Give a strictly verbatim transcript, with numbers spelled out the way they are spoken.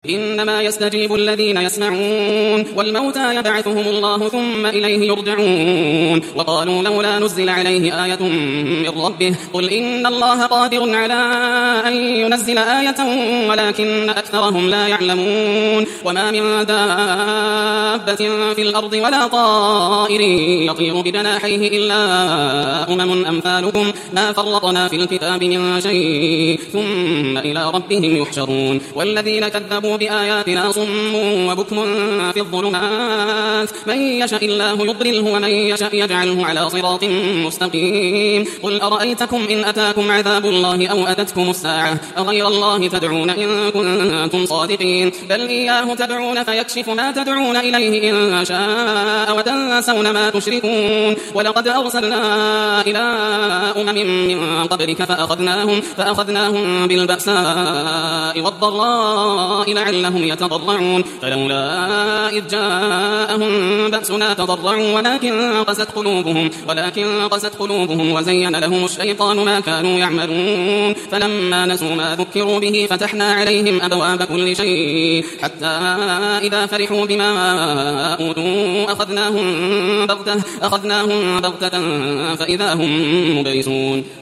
إنما يستجيب الذين يسمعون والموتى يبعثهم الله ثم إليه يرجعون وقالوا لولا نزل عليه آية من ربه قل إن الله قادر على أن ينزل آية ولكن أكثرهم لا يعلمون وما من دابة في الأرض ولا طائر يطير بجناحيه إلا أمم أمثالكم ما فرطنا في الكتاب من شيء ثم إلى ربهم يحشرون والذين كذبوا بآياتنا صم وبكم في الظلمات من يشاء الله يضلله ومن يشاء يجعله على صراط مستقيم قل أرأيتكم إن أتاكم عذاب الله أو أتتكم الساعة أغير الله تدعون إن كنتم صادقين بل إياه تدعون فيكشف ما تدعون إليه إن شاء وتنسون ما تشركون ولقد أرسلنا إلى أمم من قبلك فأخذناهم, فأخذناهم بالبأساء والضراء لعلهم يتضرعون فلولا إذ جاءهم بأسنا تضرعوا ولكن قست قلوبهم ولكن قست قلوبهم وزين لهم الشيطان ما كانوا يعملون فلما نسوا ما ذكروا به فتحنا عليهم أبواب كل شيء حتى إذا فرحوا بما أوتوا أخذناهم بغتة, أخذناهم بغتة فإذا هم مبلسون